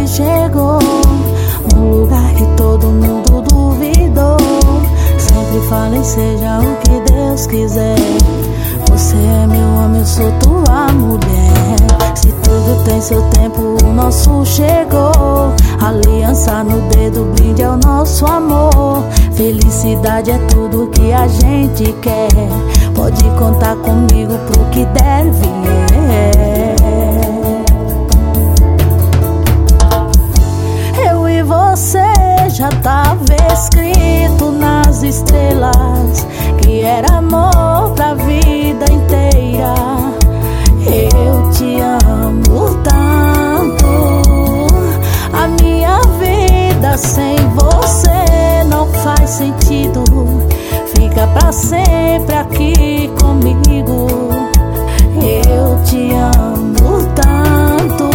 gente chegou num lugar que todo mundo duvidou. Sempre falei, seja o que Deus quiser. Você é meu homem, eu sou tua mulher. Se tudo tem seu tempo, o nosso chegou. Aliança no dedo, brinde ao nosso amor. Felicidade é tudo que a gente quer. Pode contar comigo pro que der vier. Eu e você já tava escrito nas estrelas que era amor pra vida inteira. Eu te amo tanto, a minha vida sem você não faz sentido. Fica pra sempre aqui comigo. Eu te amo tanto.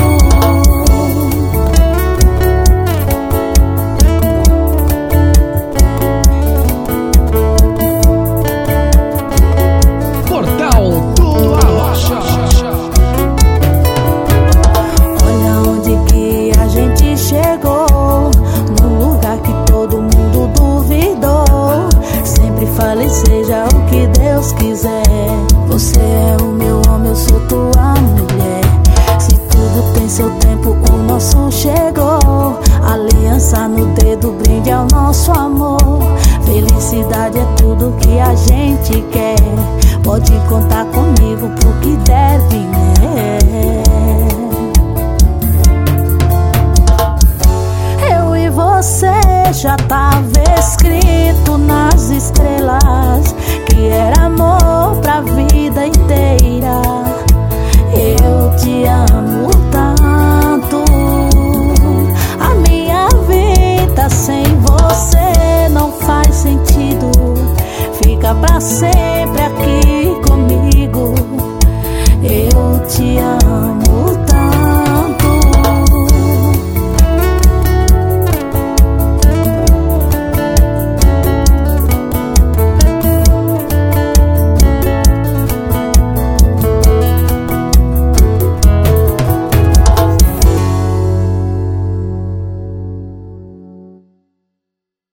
Portal do Arrocha. Olha onde que a gente chegou, num lugar que todo mundo duvidou. Sempre falei, seja o que Deus quiser. Você é o meu homem, eu sou tua mulher. Se tudo tem seu tempo, o nosso chegou. Aliança no dedo, brinde ao nosso amor. Felicidade é tudo que a gente quer. Pode contar comigo pro que der vier. Eu e você já tava escrito nas estrelas que era amor pra vida inteira. Eu te amo tanto, a minha vida sem você não faz sentido. Fica pra sempre aqui comigo. Eu te amo.